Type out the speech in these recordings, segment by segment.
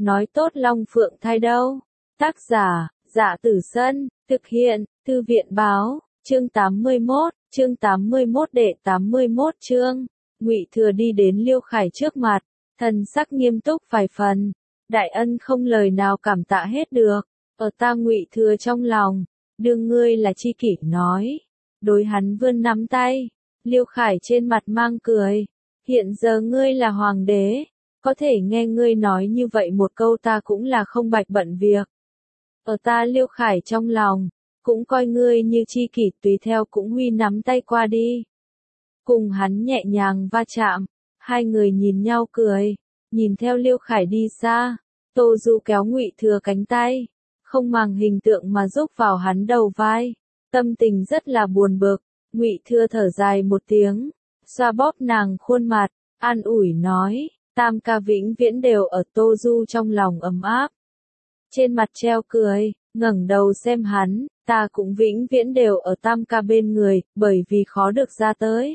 nói tốt Long Phượng thai đâu. Tác giả, Dạ Tử Sân, thực hiện, Thư viện báo, chương 81 đệ 81 chương. Ngụy Thừa đi đến Liêu Khải trước mặt, thần sắc nghiêm túc vài phần, đại ân không lời nào cảm tạ hết được, ở ta Ngụy Thừa trong lòng, đương ngươi là chi kỷ nói, đối hắn vươn nắm tay, Liêu Khải trên mặt mang cười, hiện giờ ngươi là hoàng đế, có thể nghe ngươi nói như vậy một câu ta cũng là không bạch bận việc. Ở ta Liêu Khải trong lòng, cũng coi ngươi như chi kỷ tùy theo cũng huy nắm tay qua đi. Cùng hắn nhẹ nhàng va chạm, hai người nhìn nhau cười, nhìn theo Liêu Khải đi xa, Tô Du kéo Ngụy Thừa cánh tay, không màng hình tượng mà giúp vào hắn đầu vai, tâm tình rất là buồn bực, Ngụy Thừa thở dài một tiếng, xoa bóp nàng khuôn mặt, an ủi nói, Tam ca vĩnh viễn đều ở Tô Du trong lòng ấm áp. Trên mặt treo cười, ngẩng đầu xem hắn, ta cũng vĩnh viễn đều ở Tam ca bên người, bởi vì khó được ra tới.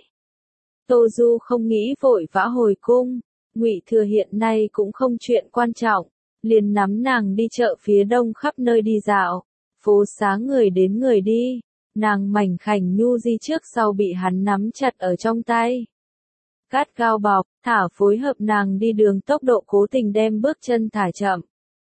Tô Du không nghĩ vội vã hồi cung, Ngụy Thừa hiện nay cũng không chuyện quan trọng, liền nắm nàng đi chợ phía đông khắp nơi đi dạo, phố xá người đến người đi, nàng mảnh khảnh nhu di trước sau bị hắn nắm chặt ở trong tay. Cát gao bọc, thả phối hợp nàng đi đường tốc độ cố tình đem bước chân thả chậm.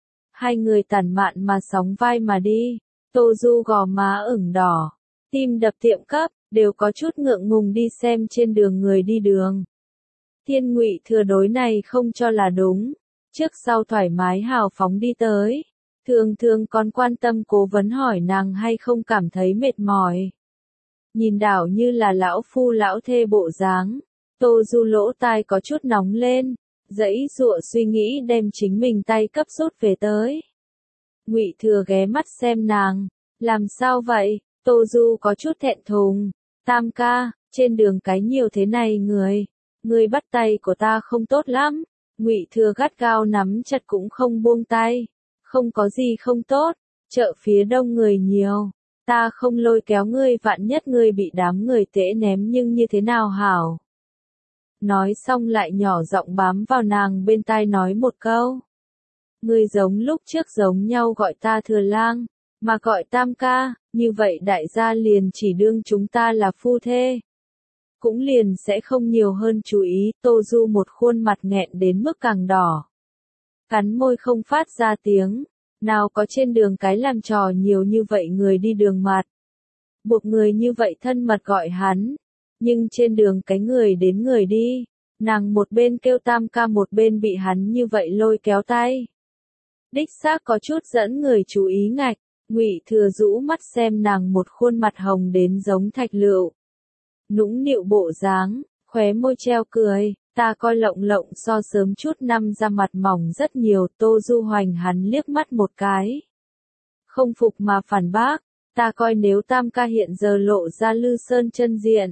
Hai người tản mạn mà sóng vai mà đi, Tô Du gò má ửng đỏ, tim đập tiệm cấp, đều có chút ngượng ngùng đi xem trên đường người đi đường. Thiên Ngụy Thừa đối này không cho là đúng, trước sau thoải mái hào phóng đi tới, thường thường còn quan tâm cố vấn hỏi nàng hay không cảm thấy mệt mỏi. Nhìn đảo như là lão phu lão thê bộ dáng, Tô Du lỗ tai có chút nóng lên, dãy dụa suy nghĩ đem chính mình tay cấp rút về tới. Ngụy Thừa ghé mắt xem nàng, làm sao vậy? Tô Du có chút thẹn thùng, Tam ca, trên đường cái nhiều thế này người bắt tay của ta không tốt lắm. Ngụy Thừa gắt gao nắm chặt cũng không buông tay, không có gì không tốt, chợ phía đông người nhiều, ta không lôi kéo ngươi vạn nhất ngươi bị đám người tễ ném nhưng như thế nào hảo. Nói xong lại nhỏ giọng bám vào nàng bên tai nói một câu. Ngươi giống lúc trước giống nhau gọi ta Thừa Lang, mà gọi Tam ca, như vậy đại gia liền chỉ đương chúng ta là phu thê. Cũng liền sẽ không nhiều hơn chú ý, Tô Du một khuôn mặt nghẹn đến mức càng đỏ. Cắn môi không phát ra tiếng, nào có trên đường cái làm trò nhiều như vậy người đi đường mặt. Buộc người như vậy thân mật gọi hắn, nhưng trên đường cái người đến người đi, nàng một bên kêu Tam ca một bên bị hắn như vậy lôi kéo tay. Đích xác có chút dẫn người chú ý ngạch, Ngụy Thừa rũ mắt xem nàng một khuôn mặt hồng đến giống thạch lựu. Nũng nịu bộ dáng, khóe môi treo cười, ta coi lộng lộng so sớm chút năm ra mặt mỏng rất nhiều. Tô Du hoành hắn liếc mắt một cái. Không phục mà phản bác, ta coi nếu Tam ca hiện giờ lộ ra Lư Sơn chân diện,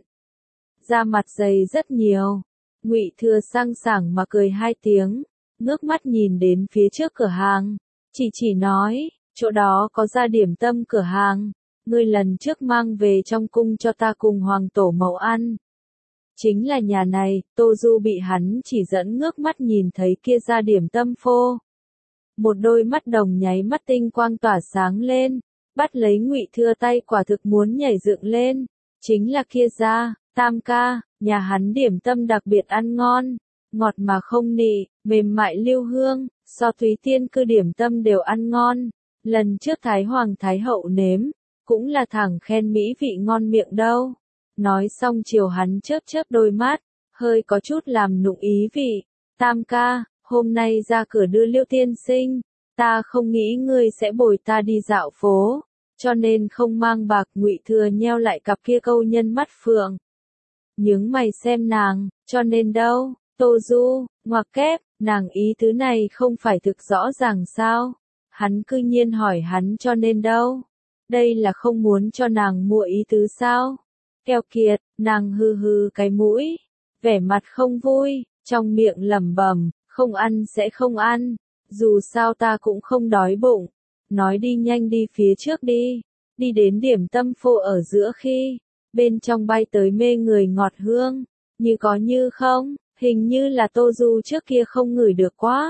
da mặt dày rất nhiều. Ngụy Thừa sang sảng mà cười hai tiếng, ngước mắt nhìn đến phía trước cửa hàng, chỉ nói, chỗ đó có ra điểm tâm cửa hàng, ngươi lần trước mang về trong cung cho ta cùng hoàng tổ mẫu ăn. Chính là nhà này. Tô Du bị hắn chỉ dẫn ngước mắt nhìn thấy kia ra điểm tâm phô. Một đôi mắt đồng nháy mắt tinh quang tỏa sáng lên, bắt lấy Ngụy Thừa tay quả thực muốn nhảy dựng lên, chính là kia ra, Tam ca, nhà hắn điểm tâm đặc biệt ăn ngon, ngọt mà không nị, mềm mại lưu hương, so Thúy Tiên cư điểm tâm đều ăn ngon. Lần trước Thái Hoàng Thái Hậu nếm, cũng là thẳng khen mỹ vị ngon miệng đâu. Nói xong chiều hắn chớp chớp đôi mắt, hơi có chút làm nụng ý vị. Tam ca, hôm nay ra cửa đưa Liêu tiên sinh, ta không nghĩ ngươi sẽ bồi ta đi dạo phố, cho nên không mang bạc. Ngụy Thừa nheo lại cặp kia câu nhân mắt phượng, nhướng mày xem nàng, cho nên đâu? Tô Du, ngoặc kép, nàng ý tứ này không phải thực rõ ràng sao? Hắn cư nhiên hỏi hắn cho nên đâu? Đây là không muốn cho nàng mua ý tứ sao? Keo kiệt, nàng hừ hừ cái mũi, vẻ mặt không vui, trong miệng lẩm bẩm, không ăn sẽ không ăn, dù sao ta cũng không đói bụng. Nói đi nhanh đi phía trước đi, đi đến điểm tâm phô ở giữa khi, bên trong bay tới mê người ngọt hương, như có như không, hình như là Tô Du trước kia không ngửi được quá.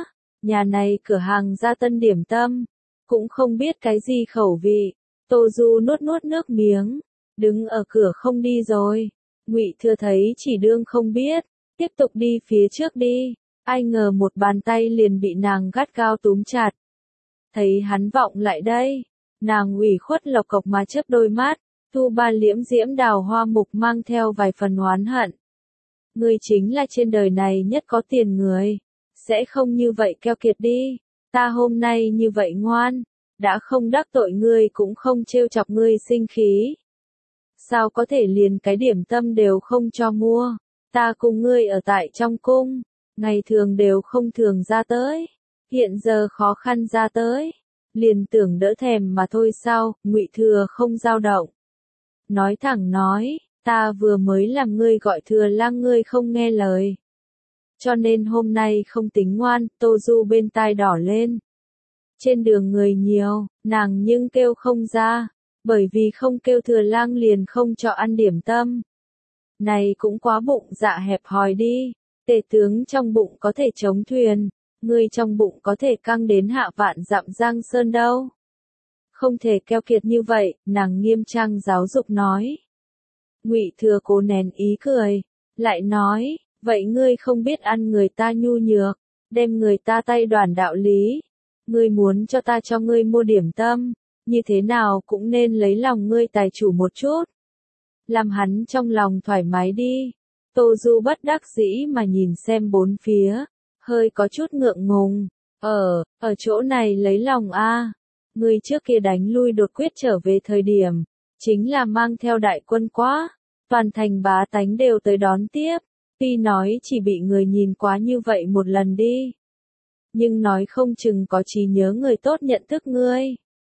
nhà này cửa hàng gia tân điểm tâm, cũng không biết cái gì khẩu vị. Tô Du nuốt nuốt nước miếng, đứng ở cửa không đi rồi. Ngụy Thừa thấy chỉ đương không biết, tiếp tục đi phía trước đi. Ai ngờ một bàn tay liền bị nàng gắt gao túm chặt. Thấy hắn vọng lại đây, nàng ủy khuất lộc cộc mà chớp đôi mắt, thu ba liễm diễm đào hoa mục mang theo vài phần oán hận. Ngươi chính là trên đời này nhất có tiền người, sẽ không như vậy keo kiệt đi. Ta hôm nay như vậy ngoan, đã không đắc tội ngươi cũng không trêu chọc ngươi sinh khí. Sao có thể liền cái điểm tâm đều không cho mua? Ta cùng ngươi ở tại trong cung, ngày thường đều không thường ra tới, hiện giờ khó khăn ra tới, liền tưởng đỡ thèm mà thôi sao? Ngụy Thừa không dao động, nói thẳng nói, ta vừa mới làm ngươi gọi Thừa lang ngươi không nghe lời, cho nên hôm nay không tính ngoan. Tô Du bên tai đỏ lên. Trên đường người nhiều, nàng nhưng kêu không ra, bởi vì không kêu Thừa lang liền không cho ăn điểm tâm. Này cũng quá bụng dạ hẹp hòi đi, tể tướng trong bụng có thể chống thuyền, ngươi trong bụng có thể căng đến hạ vạn dặm giang sơn đâu. Không thể keo kiệt như vậy, nàng nghiêm trang giáo dục nói. Ngụy Thừa cố nén ý cười, lại nói, vậy ngươi không biết ăn người ta nhu nhược, đem người ta tay đoản đạo lý. Ngươi muốn cho ngươi mua điểm tâm, như thế nào cũng nên lấy lòng ngươi tài chủ một chút. Làm hắn trong lòng thoải mái đi. Tô Du bất đắc dĩ mà nhìn xem bốn phía, hơi có chút ngượng ngùng. Ở chỗ này lấy lòng a. Ngươi trước kia đánh lui đột quyết trở về thời điểm, chính là mang theo đại quân quá, toàn thành bá tánh đều tới đón tiếp. Tuy nói chỉ bị người nhìn quá như vậy một lần đi, nhưng nói không chừng có trí nhớ người tốt nhận thức ngươi.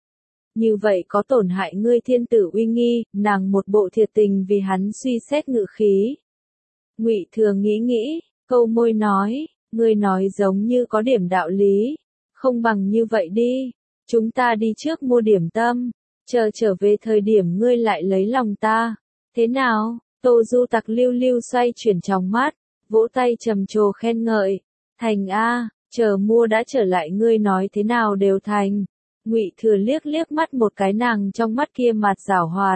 Như vậy có tổn hại ngươi thiên tử uy nghi. Nàng một bộ thiệt tình vì hắn suy xét ngự khí. Ngụy Thừa nghĩ, câu môi nói, ngươi nói giống như có điểm đạo lý, không bằng như vậy đi, chúng ta đi trước mua điểm tâm, trở về thời điểm ngươi lại lấy lòng ta, thế nào? Tô Du tặc lưu lưu xoay chuyển trong mắt, vỗ tay trầm trồ khen ngợi, thành a, chờ mua đã trở lại ngươi nói thế nào đều thành. Ngụy Thừa liếc liếc mắt một cái nàng trong mắt kia mặt giảo hoạt,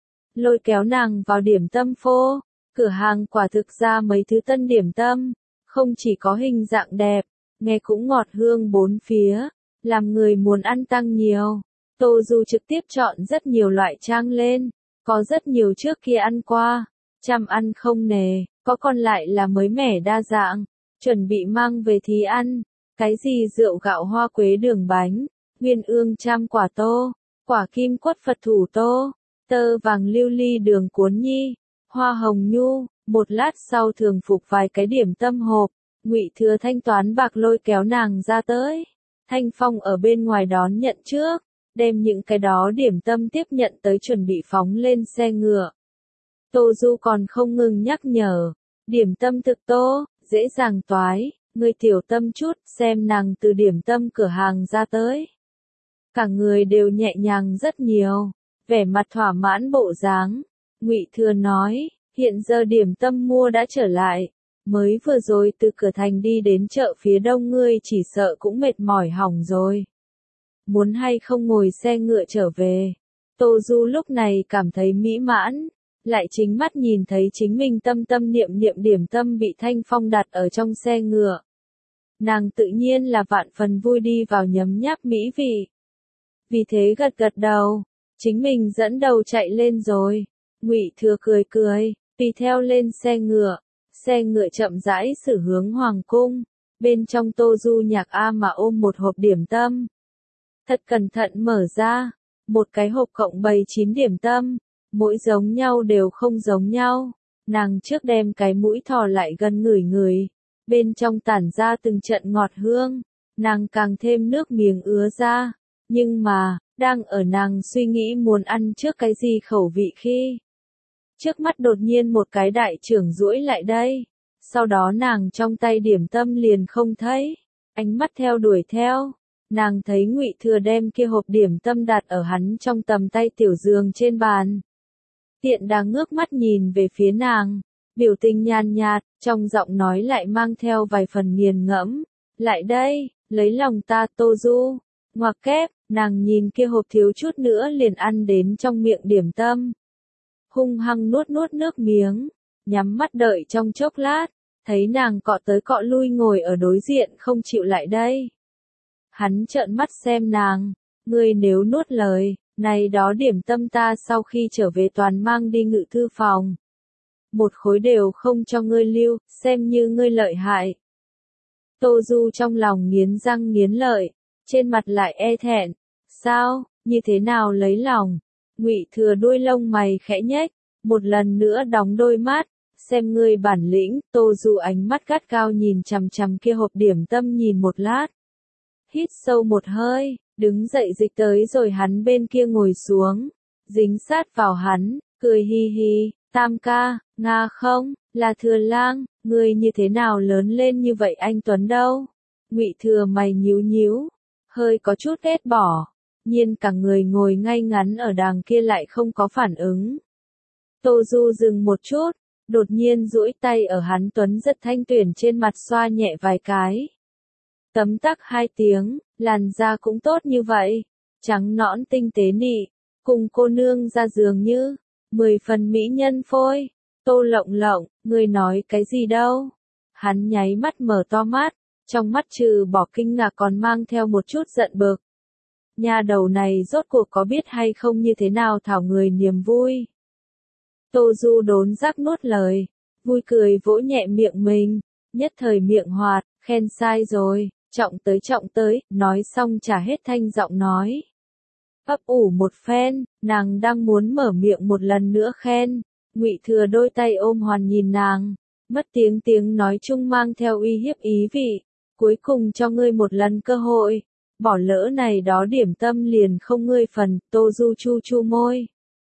lôi kéo nàng vào điểm tâm phô. Cửa hàng quả thực ra mấy thứ tân điểm tâm, không chỉ có hình dạng đẹp, nghe cũng ngọt hương bốn phía, làm người muốn ăn tăng nhiều. Tô Du trực tiếp chọn rất nhiều loại trang lên, có rất nhiều trước kia ăn qua, chăm ăn không nề, có còn lại là mới mẻ đa dạng, chuẩn bị mang về thí ăn. Cái gì rượu gạo hoa quế đường bánh, nguyên ương trăm quả tô, quả kim quất Phật thủ tô, tơ vàng lưu ly đường cuốn nhi, hoa hồng nhu. Một lát sau thường phục vài cái điểm tâm hộp, Ngụy Thừa thanh toán bạc lôi kéo nàng ra tới. Thanh Phong ở bên ngoài đón nhận trước, đem những cái đó điểm tâm tiếp nhận tới chuẩn bị phóng lên xe ngựa. Tô Du còn không ngừng nhắc nhở, điểm tâm thực tô, dễ dàng toái, ngươi tiểu tâm chút. Xem nàng từ điểm tâm cửa hàng ra tới, cả người đều nhẹ nhàng rất nhiều, vẻ mặt thỏa mãn bộ dáng. Ngụy Thừa nói, hiện giờ điểm tâm mua đã trở lại, mới vừa rồi từ cửa thành đi đến chợ phía đông ngươi chỉ sợ cũng mệt mỏi hỏng rồi. Muốn hay không ngồi xe ngựa trở về? Tô Du lúc này cảm thấy mỹ mãn, lại chính mắt nhìn thấy chính mình tâm tâm niệm niệm điểm tâm bị Thanh Phong đặt ở trong xe ngựa. Nàng tự nhiên là vạn phần vui đi vào nhấm nháp mỹ vị. Vì thế gật gật đầu, chính mình dẫn đầu chạy lên rồi. Ngụy Thừa cười, tùy theo lên xe ngựa chậm rãi xử hướng hoàng cung. Bên trong Tô Du Nhạc A mà ôm một hộp điểm tâm, thật cẩn thận mở ra, một cái hộp cộng bày 9 điểm tâm, mỗi giống nhau đều không giống nhau. Nàng trước đem cái mũi thò lại gần ngửi, bên trong tản ra từng trận ngọt hương, nàng càng thêm nước miếng ứa ra. Nhưng mà, đang ở nàng suy nghĩ muốn ăn trước cái gì khẩu vị khi trước mắt đột nhiên một cái đại trưởng duỗi lại đây, sau đó nàng trong tay điểm tâm liền không thấy, ánh mắt theo đuổi theo, nàng thấy Ngụy Thừa đem kia hộp điểm tâm đặt ở hắn trong tầm tay tiểu giường trên bàn. Tiện đà ngước mắt nhìn về phía nàng, biểu tình nhàn nhạt, trong giọng nói lại mang theo vài phần nghiền ngẫm, lại đây, Lấy lòng ta Tô Du. Ngoặc kép, nàng nhìn kia hộp thiếu chút nữa liền ăn đến trong miệng điểm tâm. Hung hăng nuốt nuốt nước miếng, nhắm mắt đợi trong chốc lát, thấy nàng cọ tới cọ lui ngồi ở đối diện không chịu lại đây. Hắn trợn mắt xem nàng, ngươi nếu nuốt lời, này đó điểm tâm ta sau khi trở về toàn mang đi ngự thư phòng. Một khối đều không cho ngươi lưu, xem như ngươi lợi hại. Tô Du trong lòng nghiến răng nghiến lợi, trên mặt lại e thẹn. Sao, như thế nào lấy lòng? Ngụy Thừa đuôi lông mày khẽ nhếch, một lần nữa đóng đôi mắt, xem ngươi bản lĩnh. Tô Du ánh mắt gắt cao nhìn chằm chằm kia hộp điểm tâm nhìn một lát. Hít sâu một hơi, đứng dậy dịch tới rồi hắn bên kia ngồi xuống, dính sát vào hắn, cười hi hi, Tam ca, Nga không, là Thừa lang, ngươi như thế nào lớn lên như vậy anh Tuấn đâu? Ngụy Thừa mày nhíu nhíu, hơi có chút ghét bỏ, nhiên cả người ngồi ngay ngắn ở đàng kia lại không có phản ứng. Tô Du dừng một chút, đột nhiên duỗi tay ở hắn Tuấn rất thanh tuyển trên mặt xoa nhẹ vài cái. Tấm tắc 2 tiếng, làn da cũng tốt như vậy, trắng nõn tinh tế nị, cùng cô nương ra giường như 10 phần mỹ nhân phôi. Tô Lộng Lộng, ngươi nói cái gì đâu? Hắn nháy mắt mở to mắt, trong mắt trừ bỏ kinh ngạc còn mang theo một chút giận bực. Nhà đầu này rốt cuộc có biết hay không như thế nào thảo người niềm vui. Tô Du đốn giác nuốt lời, vui cười vỗ nhẹ miệng mình, nhất thời miệng hoạt, khen sai rồi, trọng tới, nói xong trả hết thanh giọng nói. Ấp ủ một phen, nàng đang muốn mở miệng một lần nữa khen, Ngụy Thừa đôi tay ôm hoàn nhìn nàng, mất tiếng nói chung mang theo uy hiếp ý vị, cuối cùng cho ngươi một lần cơ hội, bỏ lỡ này đó điểm tâm liền không ngươi phần. Tô Du chu chu môi,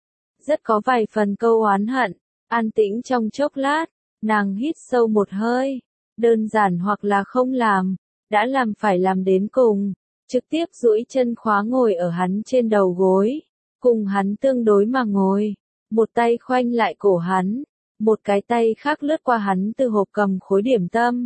rất có vài phần câu oán hận. An tĩnh trong chốc lát, nàng hít sâu một hơi, đơn giản hoặc là không làm, đã làm phải làm đến cùng, trực tiếp duỗi chân khóa ngồi ở hắn trên đầu gối, cùng hắn tương đối mà ngồi, một tay khoanh lại cổ hắn, một cái tay khác lướt qua hắn từ hộp cầm khối điểm tâm.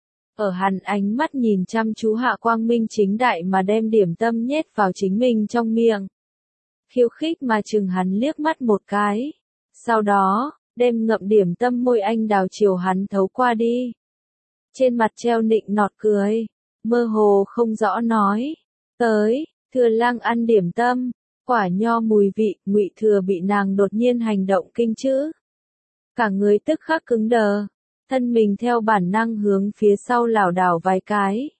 Ở hắn ánh mắt nhìn chăm chú hạ quang minh chính đại mà đem điểm tâm nhét vào chính mình trong miệng. Khiêu khích mà chừng hắn liếc mắt một cái. Sau đó, đem ngậm điểm tâm môi anh đào chiều hắn thấu qua đi. Trên mặt treo nịnh nọt cười, mơ hồ không rõ nói. Tới, Thừa lang ăn điểm tâm, quả nho mùi vị. Ngụy Thừa bị nàng đột nhiên hành động kinh chữ. Cả người tức khắc cứng đờ, thân mình theo bản năng hướng phía sau lảo đảo vài cái.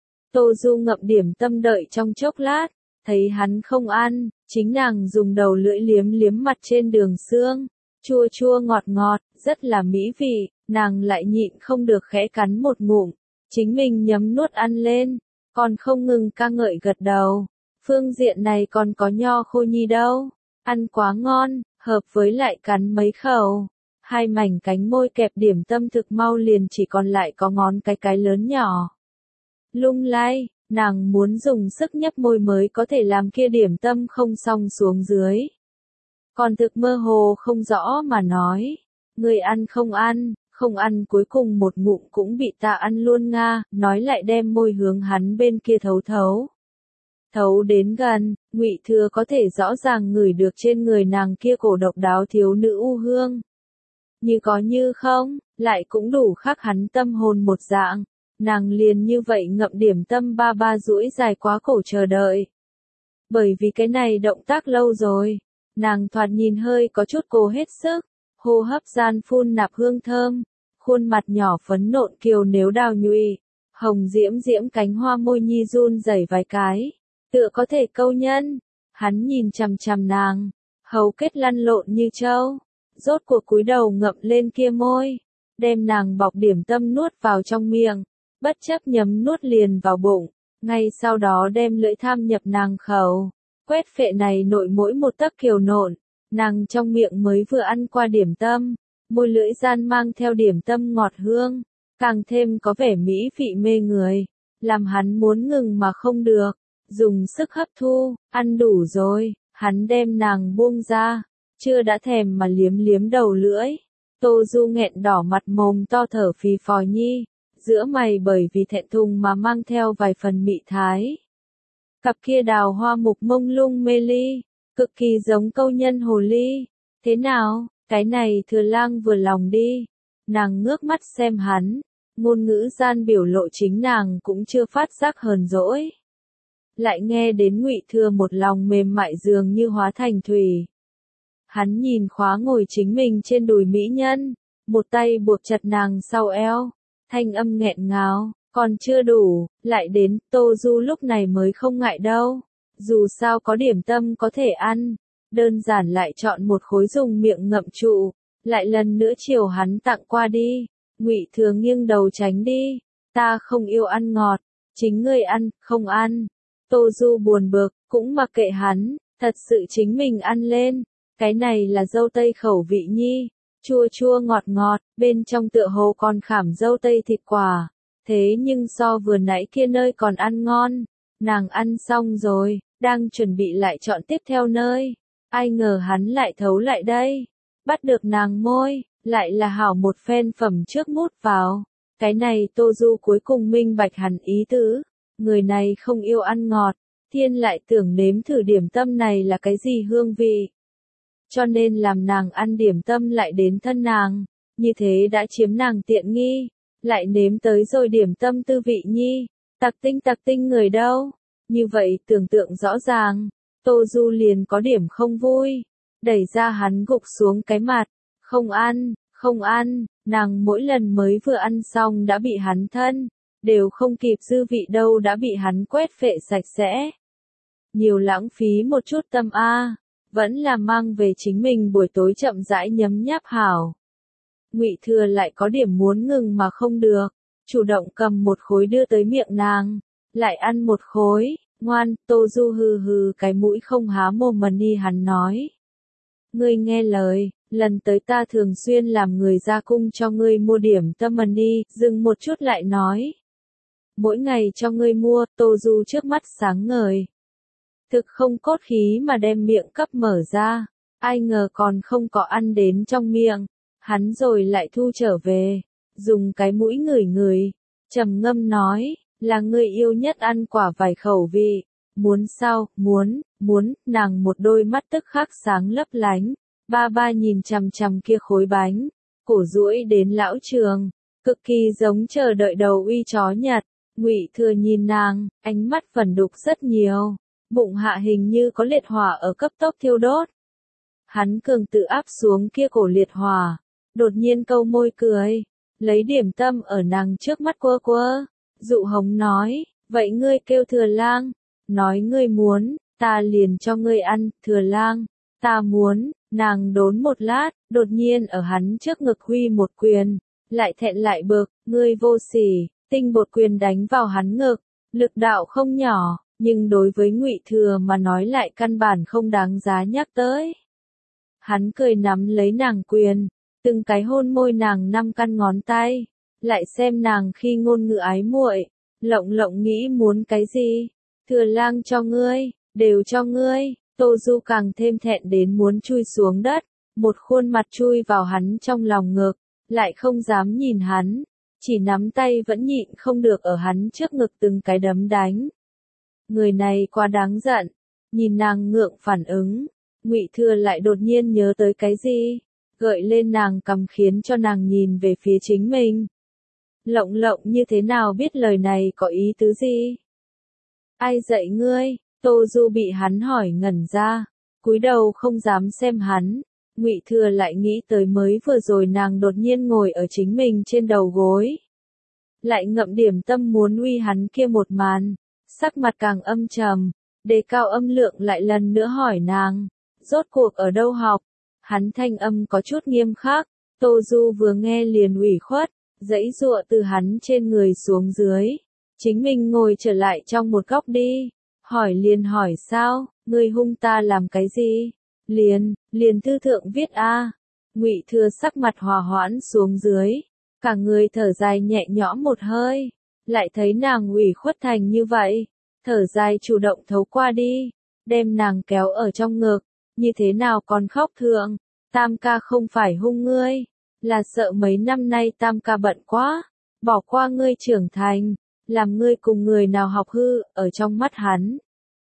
Tô Du ngậm điểm tâm đợi trong chốc lát, thấy hắn không ăn, chính nàng dùng đầu lưỡi liếm liếm mặt trên đường xương, chua chua ngọt ngọt, rất là mỹ vị, nàng lại nhịn không được khẽ cắn một ngụm, chính mình nhấm nuốt ăn lên, còn không ngừng ca ngợi gật đầu. Phương diện này còn có nho khô nhi đâu, ăn quá ngon, hợp với lại cắn mấy khẩu. Hai mảnh cánh môi kẹp điểm tâm thực mau liền chỉ còn lại có ngón cái lớn nhỏ. Lung lay, nàng muốn dùng sức nhấp môi mới có thể làm kia điểm tâm không xong xuống dưới. Còn thực mơ hồ không rõ mà nói, người ăn không ăn cuối cùng một ngụm cũng bị ta ăn luôn nga, nói lại đem môi hướng hắn bên kia thấu thấu. Thấu đến gần, Ngụy Thừa có thể rõ ràng ngửi được trên người nàng kia cổ độc đáo thiếu nữ u hương. Như có như không, lại cũng đủ khắc hắn tâm hồn một dạng, nàng liền như vậy ngậm điểm tâm ba duỗi dài quá cổ chờ đợi. Bởi vì cái này động tác lâu rồi, nàng thoạt nhìn hơi có chút cố hết sức, hô hấp gian phun nạp hương thơm, khuôn mặt nhỏ phấn nộn kiều nếu đào nhụy, hồng diễm diễm cánh hoa môi nhi run rẩy vài cái, tựa có thể câu nhân. Hắn nhìn chằm chằm nàng, hầu kết lăn lộn như trâu. Rốt cuộc cúi đầu ngậm lên kia môi, đem nàng bọc điểm tâm nuốt vào trong miệng, bất chấp nhấm nuốt liền vào bụng, ngay sau đó đem lưỡi tham nhập nàng khẩu, quét phệ này nội mỗi một tấc kiều nộn, nàng trong miệng mới vừa ăn qua điểm tâm, môi lưỡi gian mang theo điểm tâm ngọt hương, càng thêm có vẻ mỹ vị mê người, làm hắn muốn ngừng mà không được, dùng sức hấp thu, ăn đủ rồi, hắn đem nàng buông ra. Chưa đã thèm mà liếm liếm đầu lưỡi. Tô Du nghẹn đỏ mặt mồm to thở phì phò nhi, giữa mày bởi vì thẹn thùng mà mang theo vài phần mị thái. Cặp kia đào hoa mục mông lung mê ly, cực kỳ giống câu nhân hồ ly. Thế nào, cái này Thừa Lang vừa lòng đi. Nàng ngước mắt xem hắn, ngôn ngữ gian biểu lộ chính nàng cũng chưa phát giác hờn dỗi. Lại nghe đến Ngụy Thừa một lòng mềm mại dường như hóa thành thủy. Hắn nhìn khóa ngồi chính mình trên đùi mỹ nhân, một tay buộc chặt nàng sau eo, thanh âm nghẹn ngào, còn chưa đủ, lại đến, Tô Du lúc này mới không ngại đâu, dù sao có điểm tâm có thể ăn, đơn giản lại chọn một khối dùng miệng ngậm trụ, lại lần nữa chiều hắn tặng qua đi. Ngụy Thừa nghiêng đầu tránh đi, ta không yêu ăn ngọt, chính ngươi ăn, không ăn. Tô Du buồn bực, cũng mặc kệ hắn, thật sự chính mình ăn lên, cái này là dâu tây khẩu vị nhi, chua chua ngọt ngọt, bên trong tựa hồ còn khảm dâu tây thịt quả, thế nhưng so vừa nãy kia nơi còn ăn ngon. Nàng ăn xong rồi, đang chuẩn bị lại chọn tiếp theo nơi, ai ngờ hắn lại thấu lại đây, bắt được nàng môi, lại là hảo một phen phẩm trước mút vào. Cái này Tô Du cuối cùng minh bạch hẳn ý tứ, người này không yêu ăn ngọt, thiên lại tưởng nếm thử điểm tâm này là cái gì hương vị. Cho nên làm nàng ăn điểm tâm lại đến thân nàng, như thế đã chiếm nàng tiện nghi, lại nếm tới rồi điểm tâm tư vị nhi, tặc tinh người đâu. Như vậy tưởng tượng rõ ràng, Tô Du liền có điểm không vui, đẩy ra hắn gục xuống cái mặt, không ăn, nàng mỗi lần mới vừa ăn xong đã bị hắn thân, đều không kịp dư vị đâu đã bị hắn quét phệ sạch sẽ. Nhiều lãng phí một chút tâm a, vẫn là mang về chính mình buổi tối chậm rãi nhấm nháp hảo. Ngụy Thừa lại có điểm muốn ngừng mà không được, chủ động cầm một khối đưa tới miệng nàng, lại ăn một khối, ngoan. Tô Du hừ hừ cái mũi không há mồm mà đi hắn nói. Ngươi nghe lời, lần tới ta thường xuyên làm người ra cung cho ngươi mua điểm tâm mà đi, dừng một chút lại nói. Mỗi ngày cho ngươi mua. Tô Du trước mắt sáng ngời. Thực không cốt khí mà đem miệng cấp mở ra, ai ngờ còn không có ăn đến trong miệng, hắn rồi lại thu trở về, dùng cái mũi ngửi ngửi, trầm ngâm nói, là ngươi yêu nhất ăn quả vải khẩu vị, muốn sao, muốn, nàng một đôi mắt tức khắc sáng lấp lánh, ba nhìn chằm chằm kia khối bánh, cổ duỗi đến lão trường, cực kỳ giống chờ đợi đầu uy chó nhặt. Ngụy Thừa nhìn nàng, ánh mắt vẩn đục rất nhiều. Bụng hạ hình như có liệt hỏa ở cấp tốc thiêu đốt. Hắn cường tự áp xuống kia cổ liệt hỏa, đột nhiên câu môi cười, lấy điểm tâm ở nàng trước mắt quơ, dụ hống nói, vậy ngươi kêu Thừa Lang, nói ngươi muốn, ta liền cho ngươi ăn. Thừa Lang, ta muốn. Nàng đốn một lát, đột nhiên ở hắn trước ngực huy một quyền, lại thẹn lại bực, ngươi vô sỉ, tinh bột quyền đánh vào hắn ngực, lực đạo không nhỏ. Nhưng đối với Ngụy Thừa mà nói lại căn bản không đáng giá nhắc tới. Hắn cười nắm lấy nàng quyền, từng cái hôn môi nàng 5 căn ngón tay, lại xem nàng khi ngôn ngữ ái muội, lộng nghĩ muốn cái gì, Thừa Lang cho ngươi, đều cho ngươi. Tô Du càng thêm thẹn đến muốn chui xuống đất, một khuôn mặt chui vào hắn trong lòng ngực, lại không dám nhìn hắn, chỉ nắm tay vẫn nhịn không được ở hắn trước ngực từng cái đấm đánh. Người này quá đáng giận, nhìn nàng ngượng phản ứng, Ngụy Thừa lại đột nhiên nhớ tới cái gì, gợi lên nàng cằm khiến cho nàng nhìn về phía chính mình. Lộng như thế nào biết lời này có ý tứ gì? Ai dạy ngươi? Tô Du bị hắn hỏi ngẩn ra, cúi đầu không dám xem hắn. Ngụy Thừa lại nghĩ tới mới vừa rồi nàng đột nhiên ngồi ở chính mình trên đầu gối, lại ngậm điểm tâm muốn uy hắn kia một màn. Sắc mặt càng âm trầm, đề cao âm lượng lại lần nữa hỏi nàng, rốt cuộc ở đâu học? Hắn thanh âm có chút nghiêm khắc, Tô Du vừa nghe liền ủy khuất, giãy giụa từ hắn trên người xuống dưới, chính mình ngồi trở lại trong một góc đi, hỏi liền hỏi sao, ngươi hung ta làm cái gì? Liền thư thượng viết a. Ngụy Thừa sắc mặt hòa hoãn xuống dưới, cả người thở dài nhẹ nhõm một hơi. Lại thấy nàng ủy khuất thành như vậy, thở dài chủ động thấu qua đi, đem nàng kéo ở trong ngực, như thế nào còn khóc thượng, Tam ca không phải hung ngươi, là sợ mấy năm nay Tam ca bận quá, bỏ qua ngươi trưởng thành, làm ngươi cùng người nào học hư, ở trong mắt hắn.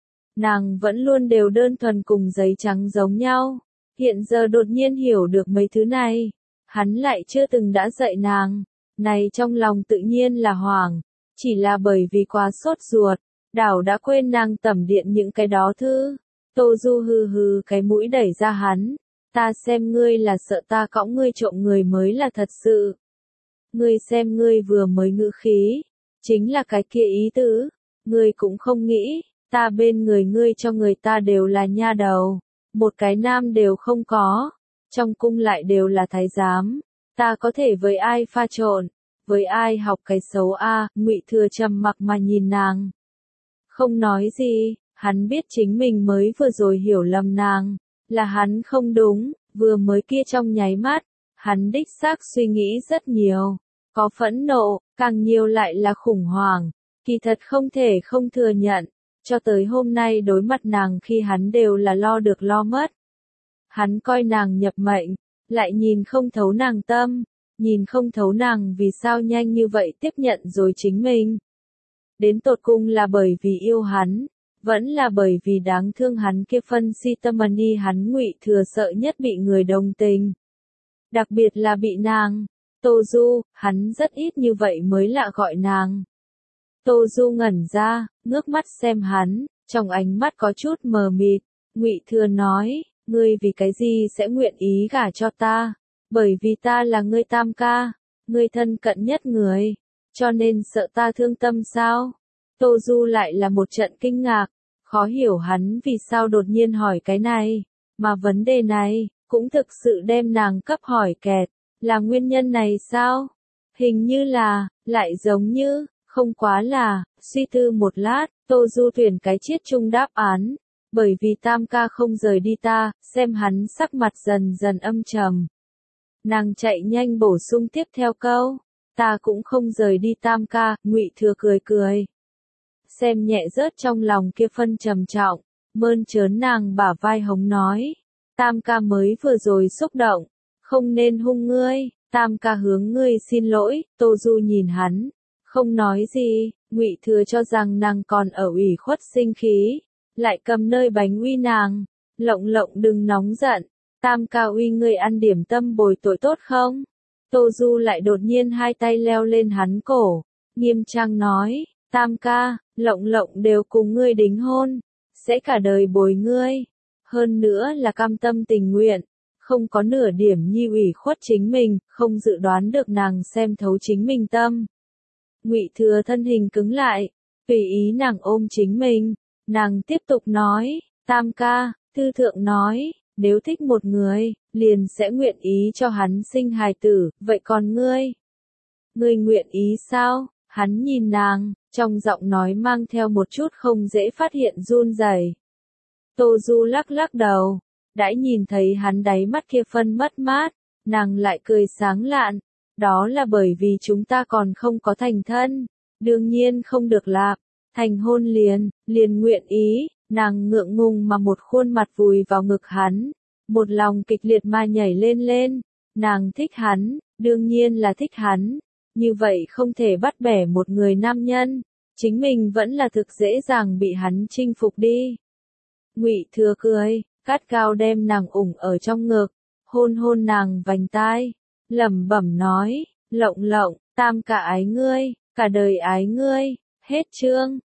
Nàng vẫn luôn đều đơn thuần cùng giấy trắng giống nhau, hiện giờ đột nhiên hiểu được mấy thứ này, hắn lại chưa từng đã dạy nàng, này trong lòng tự nhiên là hoảng, chỉ là bởi vì quá sốt ruột, đảo đã quên nàng tẩm điện những cái đó thư. Tô Du hừ hừ cái mũi đẩy ra hắn, ta xem ngươi là sợ ta cõng ngươi trộm người mới là thật sự. Ngươi xem ngươi vừa mới ngữ khí, chính là cái kia ý tứ, ngươi cũng không nghĩ, ta bên người ngươi cho người ta đều là nha đầu, một cái nam đều không có, trong cung lại đều là thái giám, ta có thể với ai pha trộn, với ai học cái xấu a? Ngụy Thừa trầm mặc mà nhìn nàng, không nói gì, hắn biết chính mình mới vừa rồi hiểu lầm nàng, là hắn không đúng, vừa mới kia trong nháy mắt, hắn đích xác suy nghĩ rất nhiều, có phẫn nộ, càng nhiều lại là khủng hoảng, kỳ thật không thể không thừa nhận, cho tới hôm nay đối mặt nàng khi hắn đều là lo được lo mất. Hắn coi nàng nhập mệnh, lại nhìn không thấu nàng tâm, nhìn không thấu nàng vì sao nhanh như vậy tiếp nhận rồi chính mình. Đến tột cùng là bởi vì yêu hắn, vẫn là bởi vì đáng thương hắn kia phân si tâm ni hắn Ngụy Thừa sợ nhất bị người đồng tình. Đặc biệt là bị nàng, Tô Du, hắn rất ít như vậy mới lạ gọi nàng. Tô Du ngẩn ra, ngước mắt xem hắn, trong ánh mắt có chút mờ mịt, Ngụy Thừa nói, ngươi vì cái gì sẽ nguyện ý gả cho ta, bởi vì ta là ngươi tam ca, ngươi thân cận nhất người, cho nên sợ ta thương tâm sao? Tô Du lại là một trận kinh ngạc, khó hiểu hắn vì sao đột nhiên hỏi cái này, mà vấn đề này, cũng thực sự đem nàng cấp hỏi kẹt, là nguyên nhân này sao? Hình như là, lại giống như, không quá là, suy tư một lát, Tô Du tuyển cái chiết chung đáp án, bởi vì tam ca không rời đi ta, xem hắn sắc mặt dần dần âm trầm. Nàng chạy nhanh bổ sung tiếp theo câu, ta cũng không rời đi tam ca, Ngụy Thừa cười cười. Xem nhẹ rớt trong lòng kia phân trầm trọng, mơn trớn nàng bả vai hống nói, tam ca mới vừa rồi xúc động, không nên hung ngươi, tam ca hướng ngươi xin lỗi, Tô Du nhìn hắn, không nói gì, Ngụy Thừa cho rằng nàng còn ở ủy khuất sinh khí, lại cầm nơi bánh uy nàng, lộng lộng đừng nóng giận, tam ca uy ngươi ăn điểm tâm bồi tội tốt không? Tô Du lại đột nhiên hai tay leo lên hắn cổ, nghiêm trang nói, tam ca, lộng lộng đều cùng ngươi đính hôn, sẽ cả đời bồi ngươi, hơn nữa là cam tâm tình nguyện, không có nửa điểm nhi ủy khuất chính mình, không dự đoán được nàng xem thấu chính mình tâm. Ngụy Thừa thân hình cứng lại, tùy ý nàng ôm chính mình, nàng tiếp tục nói, tam ca, thư thượng nói, nếu thích một người, liền sẽ nguyện ý cho hắn sinh hài tử, vậy còn ngươi? Ngươi nguyện ý sao? Hắn nhìn nàng, trong giọng nói mang theo một chút không dễ phát hiện run rẩy. Tô Du lắc lắc đầu, đãi nhìn thấy hắn đáy mắt kia phân mất mát, nàng lại cười sáng lạn, đó là bởi vì chúng ta còn không có thành thân, đương nhiên không được lạp, thành hôn liền nguyện ý, nàng ngượng ngùng mà một khuôn mặt vùi vào ngực hắn, một lòng kịch liệt mà nhảy lên lên, nàng thích hắn, đương nhiên là thích hắn, như vậy không thể bắt bẻ một người nam nhân, chính mình vẫn là thực dễ dàng bị hắn chinh phục đi. Ngụy Thừa cười, cắt gao đem nàng ủng ở trong ngực, hôn hôn nàng vành tai, lẩm bẩm nói, lộng lộng, tam cả ái ngươi, cả đời ái ngươi, hết chương.